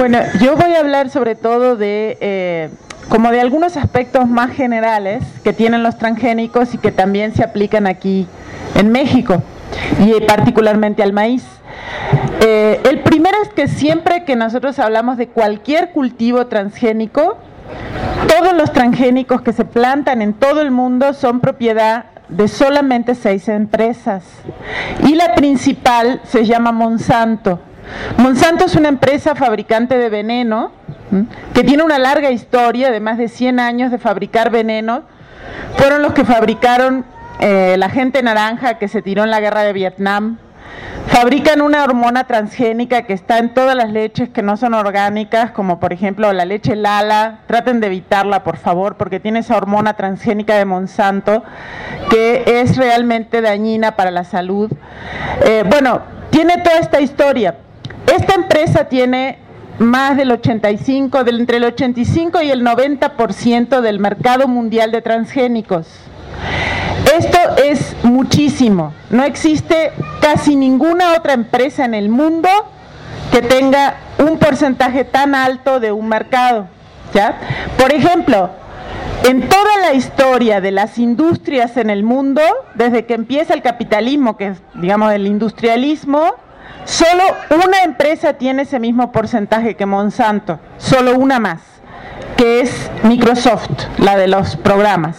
Bueno, yo voy a hablar sobre todo de como de algunos aspectos más generales que tienen los transgénicos y que también se aplican aquí en México y particularmente al maíz. El primero es que siempre que nosotros hablamos de cualquier cultivo transgénico, todos los transgénicos que se plantan en todo el mundo son propiedad de solamente 6 empresas y la principal se llama Monsanto. Monsanto es una empresa fabricante de veneno que tiene una larga historia de más de 100 años de fabricar veneno. Fueron los que fabricaron la gente naranja que se tiró en la guerra de Vietnam. Fabrican una hormona transgénica que está en todas las leches que no son orgánicas, como por ejemplo la leche Lala. Traten de evitarla, por favor, porque tiene esa hormona transgénica de Monsanto que es realmente dañina para la salud. Bueno, tiene toda esta historia. Esta empresa tiene más del 85, entre el 85 y el 90% del mercado mundial de transgénicos. Esto es muchísimo. No existe casi ninguna otra empresa en el mundo que tenga un porcentaje tan alto de un mercado, ¿ya? Por ejemplo, en toda la historia de las industrias en el mundo, desde que empieza el capitalismo, que es, digamos, el industrialismo, solo una empresa tiene ese mismo porcentaje que Monsanto, solo una más, que es Microsoft, la de los programas.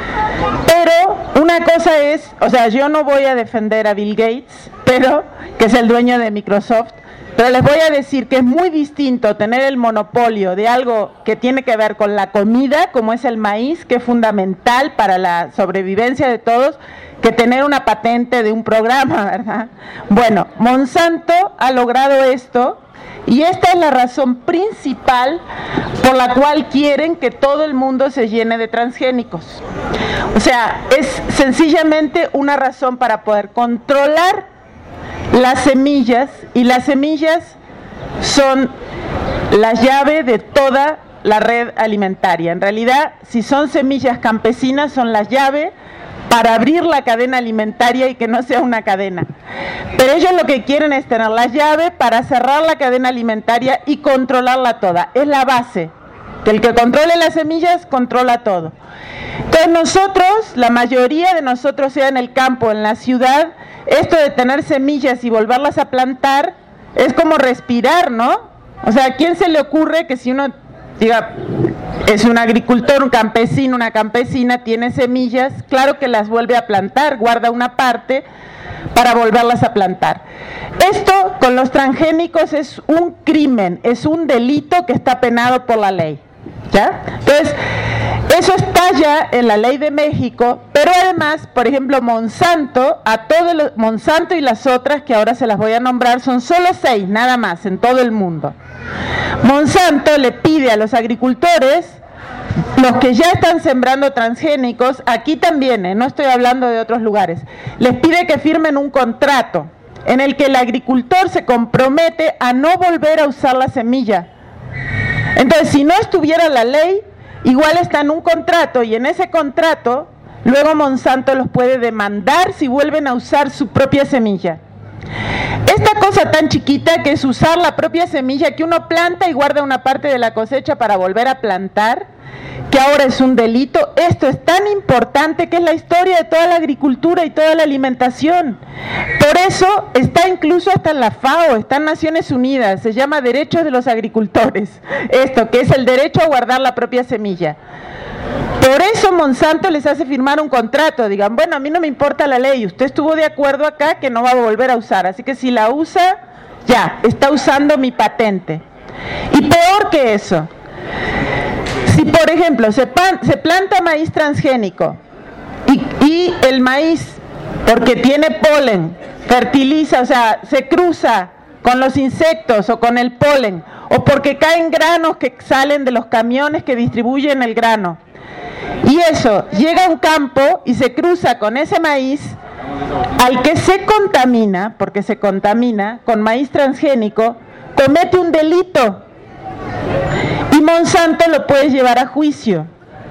Pero una cosa es, o sea, yo no voy a defender a Bill Gates, pero que es el dueño de Microsoft, pero les voy a decir que es muy distinto tener el monopolio de algo que tiene que ver con la comida, como es el maíz, que es fundamental para la sobrevivencia de todos, que tener una patente de un programa, ¿verdad? Bueno, Monsanto ha logrado esto y esta es la razón principal por la cual quieren que todo el mundo se llene de transgénicos. O sea, es sencillamente una razón para poder controlar las semillas, y las semillas son la llave de toda la red alimentaria. En realidad, si son semillas campesinas, son la llave para abrir la cadena alimentaria y que no sea una cadena. Pero ellos lo que quieren es tener la llave para cerrar la cadena alimentaria y controlarla toda. Es la base, que el que controle las semillas controla todo. Entonces nosotros, la mayoría de nosotros, sea en el campo, en la ciudad, esto de tener semillas y volverlas a plantar es como respirar, ¿no? O sea, ¿a quién se le ocurre que si uno, diga, es un agricultor, un campesino, una campesina, tiene semillas, claro que las vuelve a plantar, guarda una parte para volverlas a plantar? Esto con los transgénicos es un crimen, es un delito que está penado por la ley, ¿ya? Entonces, eso está ya en la ley de México, pero además, por ejemplo, Monsanto y las otras que ahora se las voy a nombrar, son solo 6 nada más en todo el mundo. Monsanto le pide a los agricultores, los que ya están sembrando transgénicos, aquí también, no estoy hablando de otros lugares, les pide que firmen un contrato en el que el agricultor se compromete a no volver a usar la semilla. Entonces, si no estuviera la ley, igual está en un contrato, y en ese contrato luego Monsanto los puede demandar si vuelven a usar su propia semilla. Esta cosa tan chiquita que es usar la propia semilla que uno planta y guarda una parte de la cosecha para volver a plantar, que ahora es un delito, esto es tan importante que es la historia de toda la agricultura y toda la alimentación. Por eso está incluso hasta en la FAO, está en Naciones Unidas, se llama Derechos de los Agricultores, esto que es el derecho a guardar la propia semilla. Por eso Monsanto les hace firmar un contrato, digan, bueno, a mí no me importa la ley, usted estuvo de acuerdo acá que no va a volver a usar, así que si la usa, ya, está usando mi patente. Y peor que eso, si por ejemplo se planta maíz transgénico y el maíz, porque tiene polen, fertiliza, o sea, se cruza con los insectos o con el polen, o porque caen granos que salen de los camiones que distribuyen el grano, y eso llega a un campo y se cruza con ese maíz, al que se contamina, porque se contamina con maíz transgénico, comete un delito y Monsanto lo puede llevar a juicio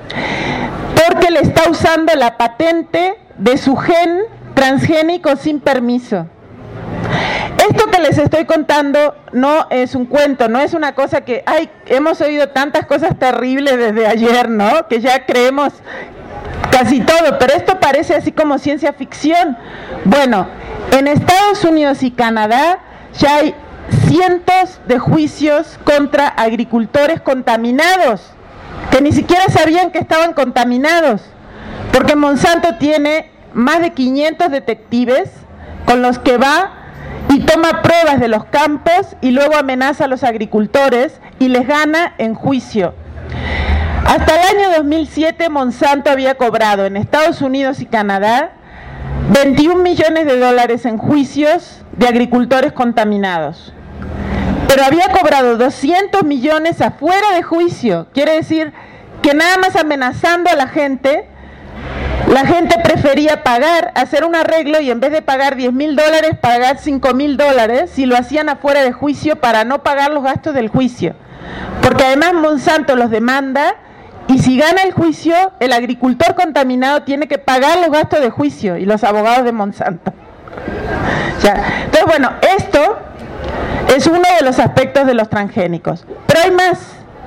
porque le está usando la patente de su gen transgénico sin permiso. Esto que les estoy contando no es un cuento, no es una cosa que, ay, hemos oído tantas cosas terribles desde ayer, ¿no? Que ya creemos casi todo, pero esto parece así como ciencia ficción. Bueno, en Estados Unidos y Canadá ya hay cientos de juicios contra agricultores contaminados, que ni siquiera sabían que estaban contaminados, porque Monsanto tiene más de 500 detectives con los que va y toma pruebas de los campos y luego amenaza a los agricultores y les gana en juicio. Hasta el año 2007 Monsanto había cobrado en Estados Unidos y Canadá 21 millones de dólares en juicios de agricultores contaminados. Pero había cobrado 200 millones afuera de juicio. Quiere decir que nada más amenazando a la gente prefería pagar, hacer un arreglo y en vez de pagar 10,000 dólares, pagar 5,000 dólares si lo hacían afuera de juicio para no pagar los gastos del juicio. Porque además Monsanto los demanda y si gana el juicio, el agricultor contaminado tiene que pagar los gastos de juicio y los abogados de Monsanto. Ya. Entonces, bueno, esto es uno de los aspectos de los transgénicos. Pero hay más.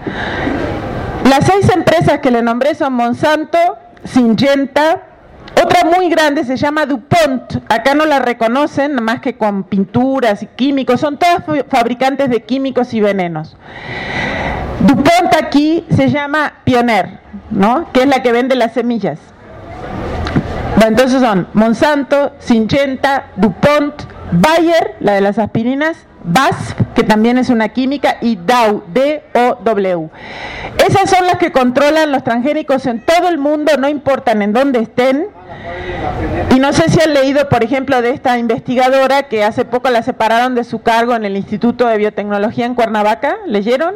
Las 6 empresas que le nombré son Monsanto, Syngenta, otra muy grande se llama DuPont, acá no la reconocen, nada más que con pinturas y químicos, son todas fabricantes de químicos y venenos. DuPont aquí se llama Pioneer, ¿no? Que es la que vende las semillas. Bueno, entonces son Monsanto, Syngenta, DuPont, Bayer, la de las aspirinas, BASF, que también es una química, y Dow, D-O-W. Esas son las que controlan los transgénicos en todo el mundo, no importan en dónde estén. Y no sé si han leído, por ejemplo, de esta investigadora que hace poco la separaron de su cargo en el Instituto de Biotecnología en Cuernavaca. ¿Leyeron?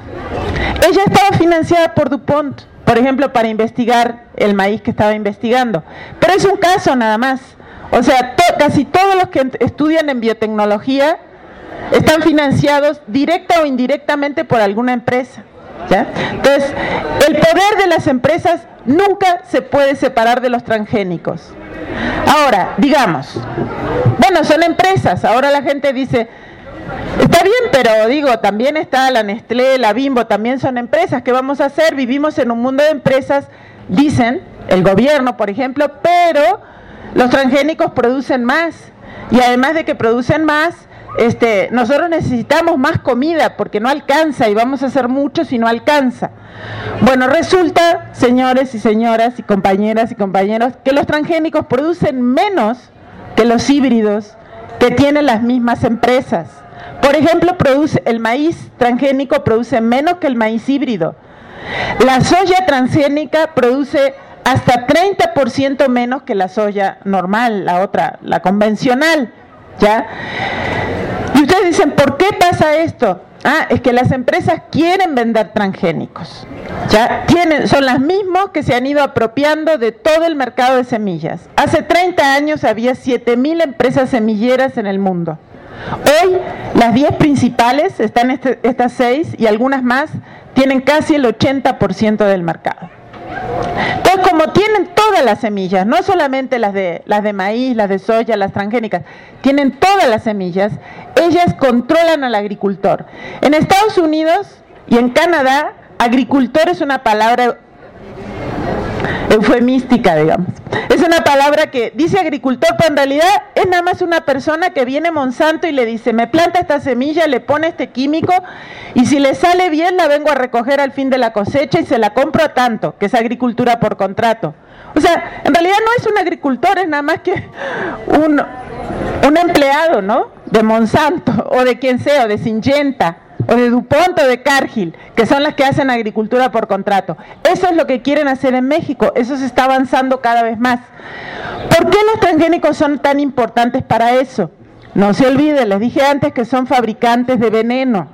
Ella estaba financiada por DuPont, por ejemplo, para investigar el maíz que estaba investigando. Pero es un caso nada más. O sea, casi todos los que estudian en biotecnología están financiados directa o indirectamente por alguna empresa, ¿ya? Entonces, el poder de las empresas nunca se puede separar de los transgénicos. Ahora, digamos, bueno, son empresas, ahora la gente dice, está bien, pero digo, también está la Nestlé, la Bimbo, también son empresas, ¿qué vamos a hacer? Vivimos en un mundo de empresas, dicen, el gobierno, por ejemplo, pero los transgénicos producen más, y además de que producen más, nosotros necesitamos más comida porque no alcanza y vamos a hacer mucho si no alcanza. Bueno, resulta, señores y señoras y compañeras y compañeros, que los transgénicos producen menos que los híbridos que tienen las mismas empresas. Por ejemplo, el maíz transgénico produce menos que el maíz híbrido. La soya transgénica produce hasta 30% menos que la soya normal, la otra, la convencional, ¿ya? Y ustedes dicen, ¿por qué pasa esto? Ah, es que las empresas quieren vender transgénicos, ¿ya? Son las mismas que se han ido apropiando de todo el mercado de semillas. Hace 30 años había 7,000 empresas semilleras en el mundo. Hoy las 10 principales, están estas 6 y algunas más, tienen casi el 80% del mercado. Entonces, como tienen todas las semillas, no solamente las de maíz, las de soya, las transgénicas, tienen todas las semillas, ellas controlan al agricultor. En Estados Unidos y en Canadá, agricultor es una palabra eufemística, digamos. Es una palabra que dice agricultor, pero en realidad es nada más una persona que viene Monsanto y le dice, me planta esta semilla, le pone este químico y si le sale bien la vengo a recoger al fin de la cosecha y se la compro a tanto, que es agricultura por contrato. O sea, en realidad no es un agricultor, es nada más que un empleado, ¿no? De Monsanto o de quien sea, o de Syngenta o de DuPont o de Cargill, que son las que hacen agricultura por contrato. Eso es lo que quieren hacer en México, eso se está avanzando cada vez más. ¿Por qué los transgénicos son tan importantes para eso? No se olviden, les dije antes que son fabricantes de veneno.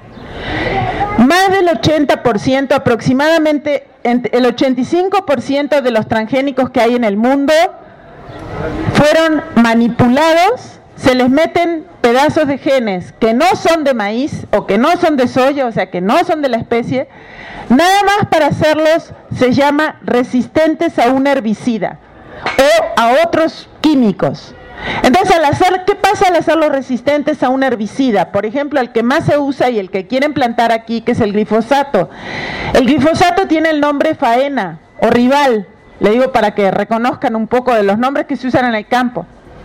Más del 80%, aproximadamente el 85% de los transgénicos que hay en el mundo fueron manipulados, se les meten pedazos de genes que no son de maíz o que no son de soya, o sea que no son de la especie, nada más para hacerlos se llama resistentes a un herbicida o a otros químicos. Entonces, ¿qué pasa al hacerlos resistentes a un herbicida? Por ejemplo, el que más se usa y el que quieren plantar aquí, que es el glifosato. El glifosato tiene el nombre faena o rival, le digo para que reconozcan un poco de los nombres que se usan en el campo.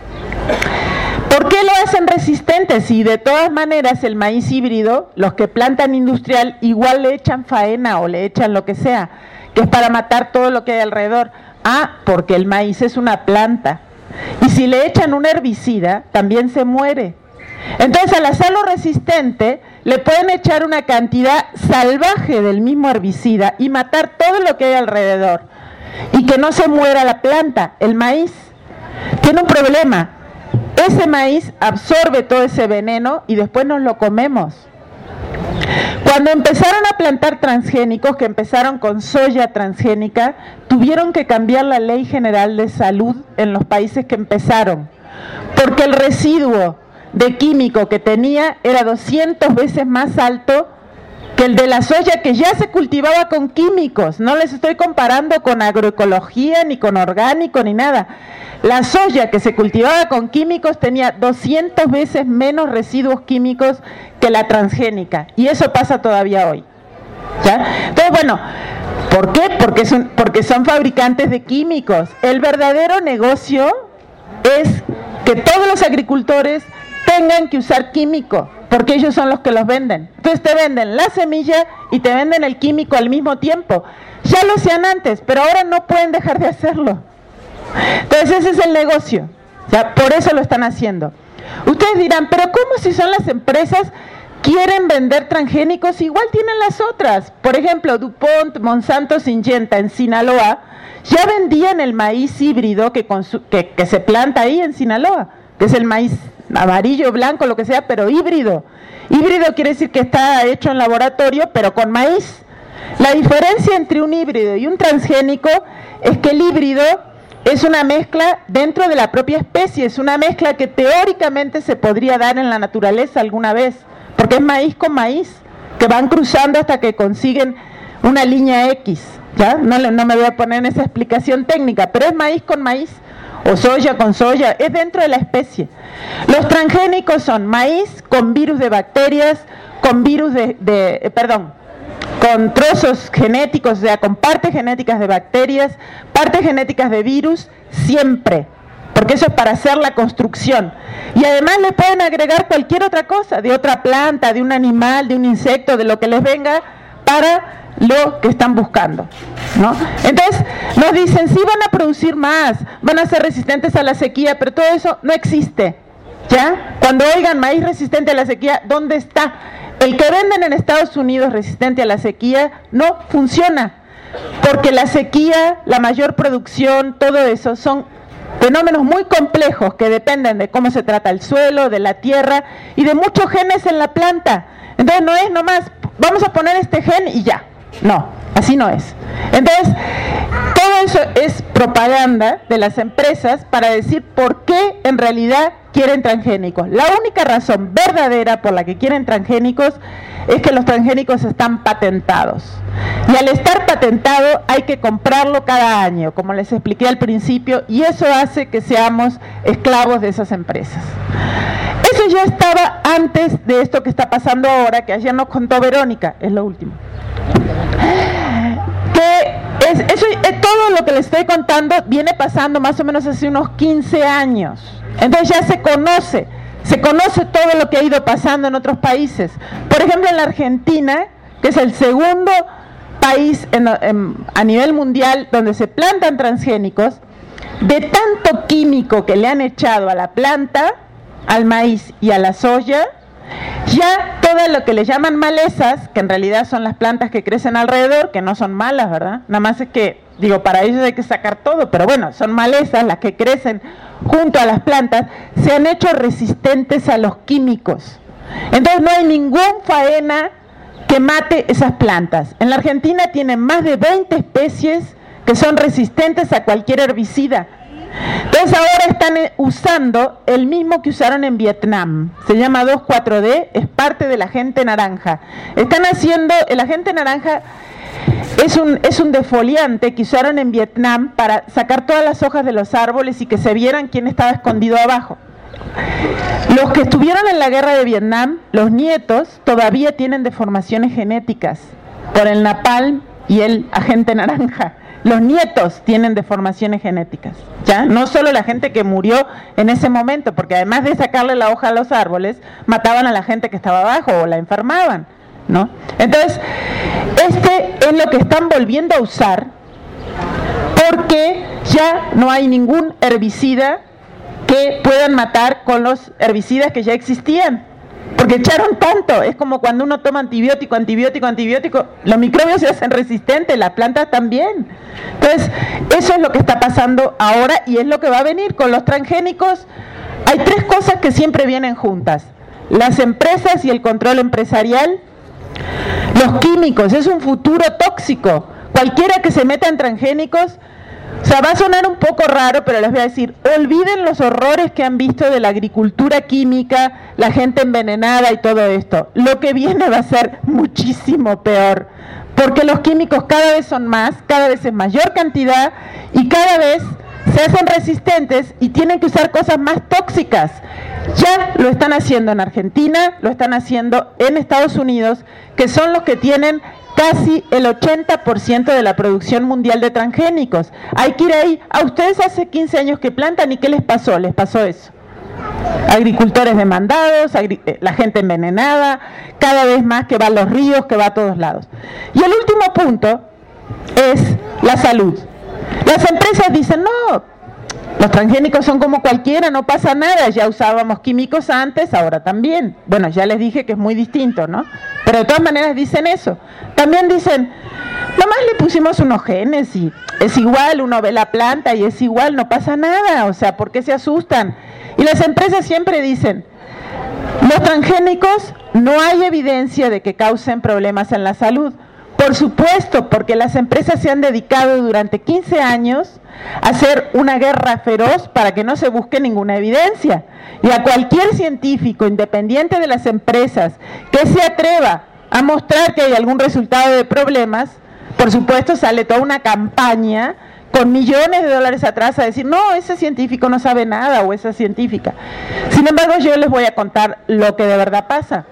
¿Por qué lo hacen resistente? Si de todas maneras el maíz híbrido, los que plantan industrial, igual le echan faena o le echan lo que sea, que es para matar todo lo que hay alrededor. Porque el maíz es una planta. Y si le echan un herbicida, también se muere. Entonces, al hacerlo resistente, le pueden echar una cantidad salvaje del mismo herbicida y matar todo lo que hay alrededor. Y que no se muera la planta. El maíz tiene un problema. Ese maíz absorbe todo ese veneno y después nos lo comemos. Cuando empezaron a plantar transgénicos, que empezaron con soya transgénica, tuvieron que cambiar la Ley General de Salud en los países que empezaron, porque el residuo de químico que tenía era 200 veces más alto que el de la soya que ya se cultivaba con químicos. No les estoy comparando con agroecología, ni con orgánico, ni nada. La soya que se cultivaba con químicos tenía 200 veces menos residuos químicos que la transgénica. Y eso pasa todavía hoy. ¿Ya? Entonces, bueno, ¿por qué? Porque son fabricantes de químicos. El verdadero negocio es que todos los agricultores tengan que usar químico, porque ellos son los que los venden. Entonces te venden la semilla y te venden el químico al mismo tiempo. Ya lo hacían antes, pero ahora no pueden dejar de hacerlo. Entonces ese es el negocio, ¿ya? Por eso lo están haciendo. Ustedes dirán, pero ¿cómo si son las empresas quieren vender transgénicos? Igual tienen las otras. Por ejemplo, DuPont, Monsanto, Syngenta en Sinaloa ya vendían el maíz híbrido que se planta ahí en Sinaloa, que es el maíz amarillo, blanco, lo que sea, pero híbrido. Híbrido quiere decir que está hecho en laboratorio, pero con maíz. La diferencia entre un híbrido y un transgénico es que el híbrido es una mezcla dentro de la propia especie, es una mezcla que teóricamente se podría dar en la naturaleza alguna vez, porque es maíz con maíz, que van cruzando hasta que consiguen una línea X, ¿ya? No me voy a poner en esa explicación técnica, pero es maíz con maíz, o soya con soya, es dentro de la especie. Los transgénicos son maíz con virus de bacterias, con virus con trozos genéticos, o sea, con partes genéticas de bacterias, partes genéticas de virus, siempre, porque eso es para hacer la construcción. Y además le pueden agregar cualquier otra cosa, de otra planta, de un animal, de un insecto, de lo que les venga, para lo que están buscando, ¿no? Entonces nos dicen, sí van a producir más, van a ser resistentes a la sequía, pero todo eso no existe, ¿ya? Cuando oigan maíz resistente a la sequía, ¿dónde está? El que venden en Estados Unidos resistente a la sequía no funciona, porque la sequía, la mayor producción, todo eso son fenómenos muy complejos que dependen de cómo se trata el suelo, de la tierra y de muchos genes en la planta. Entonces no es nomás, vamos a poner este gen y ya. No, así no es. Entonces, todo eso es propaganda de las empresas para decir por qué en realidad quieren transgénicos. La única razón verdadera por la que quieren transgénicos es que los transgénicos están patentados. Y al estar patentado hay que comprarlo cada año, como les expliqué al principio, y eso hace que seamos esclavos de esas empresas. Eso ya estaba antes de esto que está pasando ahora, que ayer nos contó Verónica, es lo último. Todo lo que les estoy contando viene pasando más o menos hace unos 15 años. Entonces ya se conoce todo lo que ha ido pasando en otros países. Por ejemplo, en la Argentina, que es el segundo país a nivel mundial donde se plantan transgénicos, de tanto químico que le han echado a la planta, al maíz y a la soya, ya todo lo que le llaman malezas, que en realidad son las plantas que crecen alrededor, que no son malas, ¿verdad? Nada más es que, para ellos hay que sacar todo, pero bueno, son malezas las que crecen junto a las plantas, se han hecho resistentes a los químicos. Entonces no hay ningún faena que mate esas plantas. En la Argentina tienen más de 20 especies que son resistentes a cualquier herbicida. Entonces ahora están usando el mismo que usaron en Vietnam, se llama 2,4-D, es parte del agente naranja. Están haciendo, el agente naranja es un defoliante que usaron en Vietnam para sacar todas las hojas de los árboles y que se vieran quién estaba escondido abajo. Los que estuvieron en la guerra de Vietnam, los nietos, todavía tienen deformaciones genéticas por el napalm y el agente naranja. Los nietos tienen deformaciones genéticas, ¿ya? No solo la gente que murió en ese momento, porque además de sacarle la hoja a los árboles, mataban a la gente que estaba abajo o la enfermaban, ¿no? Entonces, este es lo que están volviendo a usar porque ya no hay ningún herbicida que puedan matar con los herbicidas que ya existían. Porque echaron tanto, es como cuando uno toma antibiótico, los microbios se hacen resistentes, las plantas también. Entonces, eso es lo que está pasando ahora y es lo que va a venir con los transgénicos. Hay tres cosas que siempre vienen juntas: las empresas y el control empresarial, los químicos, es un futuro tóxico. Cualquiera que se meta en transgénicos, o sea, va a sonar un poco raro, pero les voy a decir, olviden los horrores que han visto de la agricultura química, la gente envenenada y todo esto. Lo que viene va a ser muchísimo peor, porque los químicos cada vez son más, cada vez es mayor cantidad y cada vez se hacen resistentes y tienen que usar cosas más tóxicas. Ya lo están haciendo en Argentina, lo están haciendo en Estados Unidos, que son los que tienen casi el 80% de la producción mundial de transgénicos. Hay que ir ahí. A ustedes hace 15 años que plantan y ¿qué les pasó? Les pasó eso. Agricultores demandados, la gente envenenada, cada vez más que va a los ríos, que va a todos lados. Y el último punto es la salud. Las empresas dicen, no, los transgénicos son como cualquiera, no pasa nada, ya usábamos químicos antes, ahora también. Bueno, ya les dije que es muy distinto, ¿no? Pero de todas maneras dicen eso. También dicen, nomás le pusimos unos genes y es igual, uno ve la planta y es igual, no pasa nada, o sea, ¿por qué se asustan? Y las empresas siempre dicen, los transgénicos no hay evidencia de que causen problemas en la salud. Por supuesto, porque las empresas se han dedicado durante 15 años a hacer una guerra feroz para que no se busque ninguna evidencia. Y a cualquier científico, independiente de las empresas, que se atreva a mostrar que hay algún resultado de problemas, por supuesto sale toda una campaña con millones de dólares atrás a decir, no, ese científico no sabe nada o esa científica. Sin embargo, yo les voy a contar lo que de verdad pasa.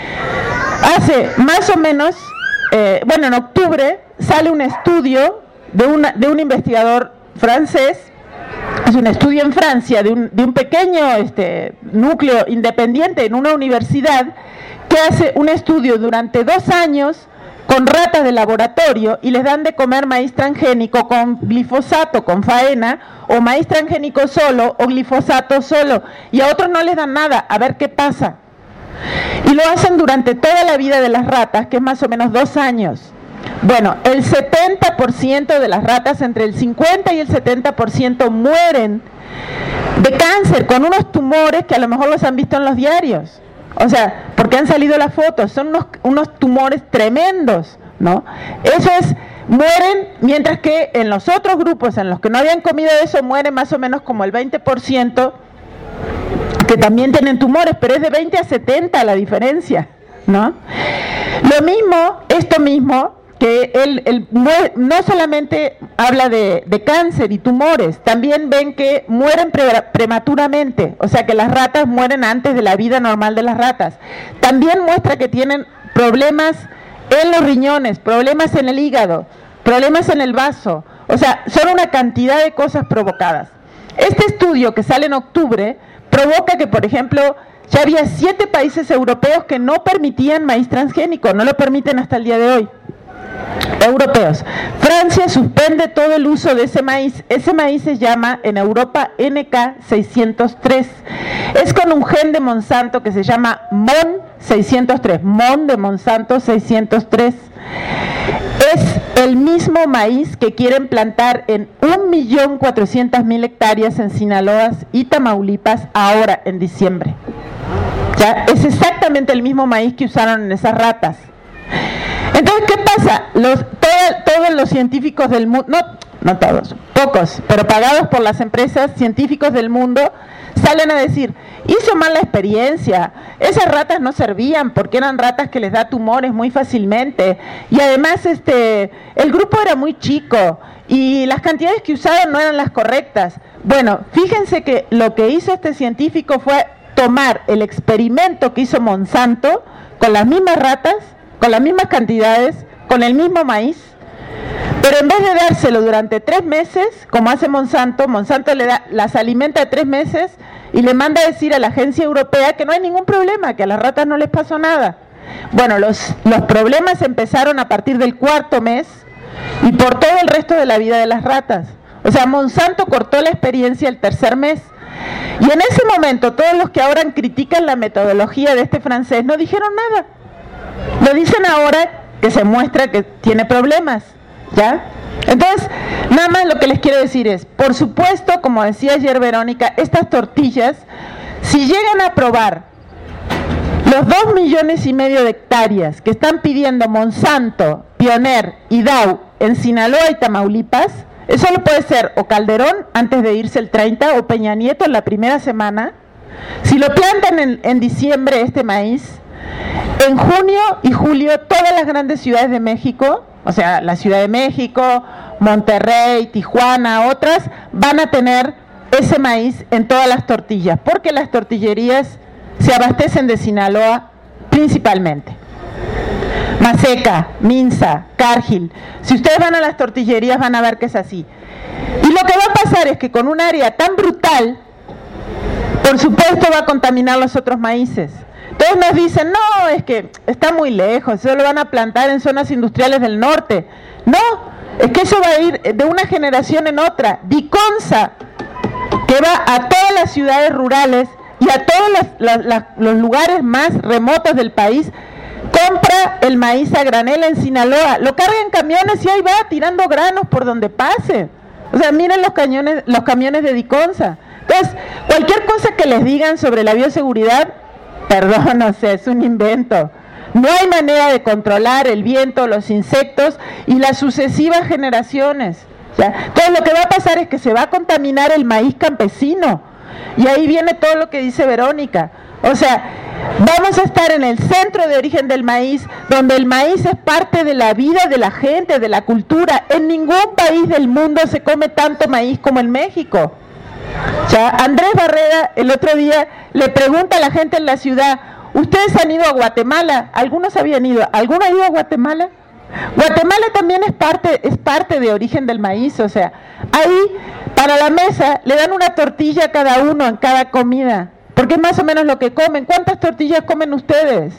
Hace más o menos... en octubre sale un estudio de un investigador francés, es un estudio en Francia de un pequeño núcleo independiente en una universidad que hace un estudio durante 2 años con ratas de laboratorio y les dan de comer maíz transgénico con glifosato, con faena, o maíz transgénico solo o glifosato solo, y a otros no les dan nada, a ver qué pasa. Y lo hacen durante toda la vida de las ratas, que es más o menos 2 años. Bueno, el 70% de las ratas, entre el 50 y el 70% mueren de cáncer, con unos tumores que a lo mejor los han visto en los diarios. O sea, porque han salido las fotos, son unos tumores tremendos, ¿no? Eso es, mueren, mientras que en los otros grupos en los que no habían comido eso, mueren más o menos como el 20%, que también tienen tumores, pero es de 20 a 70 la diferencia, ¿no? Lo mismo, esto mismo, que él no solamente habla de cáncer y tumores, también ven que mueren prematuramente, o sea que las ratas mueren antes de la vida normal de las ratas. También muestra que tienen problemas en los riñones, problemas en el hígado, problemas en el vaso, o sea, son una cantidad de cosas provocadas. Este estudio que sale en octubre provoca que, por ejemplo, ya había 7 países europeos que no permitían maíz transgénico, no lo permiten hasta el día de hoy. Europeos. Francia suspende todo el uso de ese maíz. Ese maíz se llama en Europa NK603. Es con un gen de Monsanto que se llama MON603. MON de Monsanto 603. Es el mismo maíz que quieren plantar en 1.400.000 hectáreas en Sinaloa y Tamaulipas ahora en diciembre. ¿Ya? Es exactamente el mismo maíz que usaron en esas ratas. Entonces, ¿qué pasa? Todos los científicos del mundo, no todos, pocos, pero pagados por las empresas, científicos del mundo, salen a decir, hizo mala experiencia, esas ratas no servían porque eran ratas que les da tumores muy fácilmente, y además el grupo era muy chico y las cantidades que usaron no eran las correctas. Bueno, fíjense que lo que hizo este científico fue tomar el experimento que hizo Monsanto con las mismas ratas, con las mismas cantidades, con el mismo maíz, pero en vez de dárselo durante 3 meses, como hace Monsanto, Monsanto las alimenta 3 meses y le manda a decir a la agencia europea que no hay ningún problema, que a las ratas no les pasó nada. Bueno, los problemas empezaron a partir del 4.º mes y por todo el resto de la vida de las ratas. O sea, Monsanto cortó la experiencia el 3.er mes. Y en ese momento todos los que ahora critican la metodología de este francés no dijeron nada. Lo dicen ahora que se muestra que tiene problemas, ¿ya? Entonces, nada más lo que les quiero decir es, por supuesto, como decía ayer Verónica, estas tortillas, si llegan a aprobar los 2,5 millones de hectáreas que están pidiendo Monsanto, Pioneer y Dow en Sinaloa y Tamaulipas, eso lo puede ser o Calderón antes de irse el 30 o Peña Nieto en la primera semana. Si lo plantan en diciembre este maíz, en junio y julio todas las grandes ciudades de México, o sea, la Ciudad de México, Monterrey, Tijuana, otras, van a tener ese maíz en todas las tortillas, porque las tortillerías se abastecen de Sinaloa principalmente. Maseca, Minza, Cargill. Si ustedes van a las tortillerías van a ver que es así. Y lo que va a pasar es que con un área tan brutal, por supuesto va a contaminar los otros maíces. Entonces nos dicen, no, es que está muy lejos, eso lo van a plantar en zonas industriales del norte. No, es que eso va a ir de una generación en otra. Diconsa, que va a todas las ciudades rurales y a todos los lugares más remotos del país, compra el maíz a granel en Sinaloa, lo carga en camiones y ahí va tirando granos por donde pase. O sea, miren los camiones de Diconsa. Entonces, cualquier cosa que les digan sobre la bioseguridad, perdón, o sea, es un invento. No hay manera de controlar el viento, los insectos y las sucesivas generaciones. ¿Ya? Entonces, lo que va a pasar es que se va a contaminar el maíz campesino. Y ahí viene todo lo que dice Verónica. O sea, vamos a estar en el centro de origen del maíz, donde el maíz es parte de la vida de la gente, de la cultura. En ningún país del mundo se come tanto maíz como en México. Ya, Andrés Barrera el otro día le pregunta a la gente en la ciudad, ¿ustedes han ido a Guatemala? Algunos habían ido. ¿Alguno ha ido a Guatemala? Guatemala también es parte de origen del maíz, o sea, ahí para la mesa le dan una tortilla a cada uno en cada comida, porque es más o menos lo que comen. ¿Cuántas tortillas comen ustedes?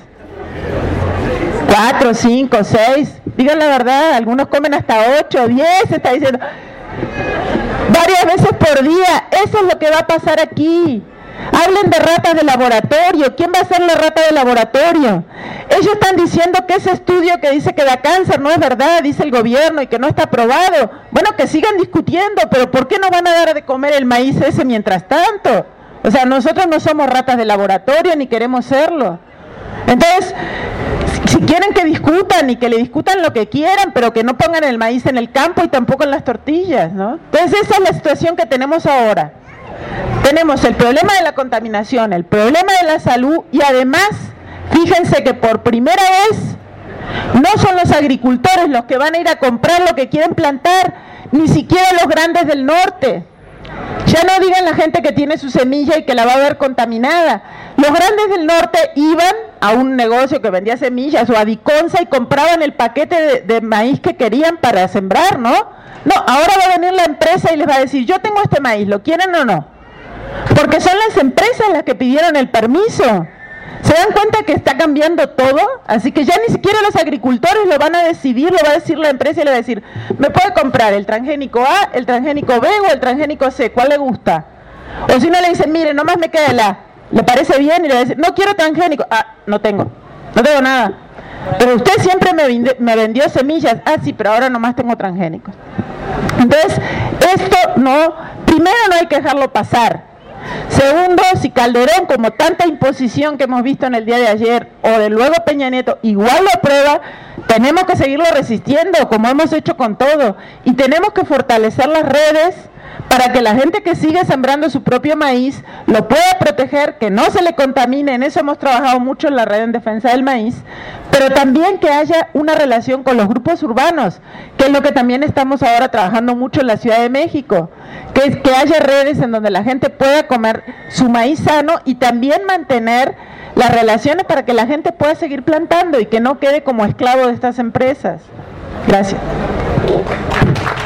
4, 5, 6, digan la verdad, algunos comen hasta 8, 10, está diciendo, varias veces por día. Eso es lo que va a pasar aquí. Hablen de ratas de laboratorio. ¿Quién va a ser la rata de laboratorio? Ellos están diciendo que ese estudio que dice que da cáncer no es verdad, dice el gobierno, y que no está aprobado. Bueno, que sigan discutiendo, pero ¿por qué no van a dar de comer el maíz ese mientras tanto? O sea, nosotros no somos ratas de laboratorio ni queremos serlo. Entonces, si quieren que discutan y que le discutan lo que quieran, pero que no pongan el maíz en el campo y tampoco en las tortillas, ¿no? Entonces esa es la situación que tenemos ahora. Tenemos el problema de la contaminación, el problema de la salud y además, fíjense que por primera vez no son los agricultores los que van a ir a comprar lo que quieren plantar, ni siquiera los grandes del norte. Ya no digan la gente que tiene su semilla y que la va a ver contaminada. Los grandes del norte iban a un negocio que vendía semillas o a Diconsa y compraban el paquete de maíz que querían para sembrar, ¿no? No, ahora va a venir la empresa y les va a decir, yo tengo este maíz, ¿lo quieren o no? Porque son las empresas las que pidieron el permiso. ¿Se dan cuenta que está cambiando todo? Así que ya ni siquiera los agricultores lo van a decidir, lo va a decir la empresa y le va a decir, me puede comprar el transgénico A, el transgénico B o el transgénico C, ¿cuál le gusta? O si no le dicen, mire, nomás me queda el A, ¿le parece bien? Y le va a decir, no quiero transgénico, no tengo nada. Pero usted siempre me vendió semillas, sí, pero ahora nomás tengo transgénicos. Entonces, esto primero no hay que dejarlo pasar. Segundo, si Calderón, como tanta imposición que hemos visto en el día de ayer, o de luego Peña Nieto, igual lo aprueba, tenemos que seguirlo resistiendo, como hemos hecho con todo, y tenemos que fortalecer las redes para que la gente que sigue sembrando su propio maíz lo pueda proteger, que no se le contamine. En eso hemos trabajado mucho en la red en defensa del maíz, pero también que haya una relación con los grupos urbanos, que es lo que también estamos ahora trabajando mucho en la Ciudad de México, que haya redes en donde la gente pueda comer su maíz sano y también mantener las relaciones para que la gente pueda seguir plantando y que no quede como esclavo de estas empresas. Gracias.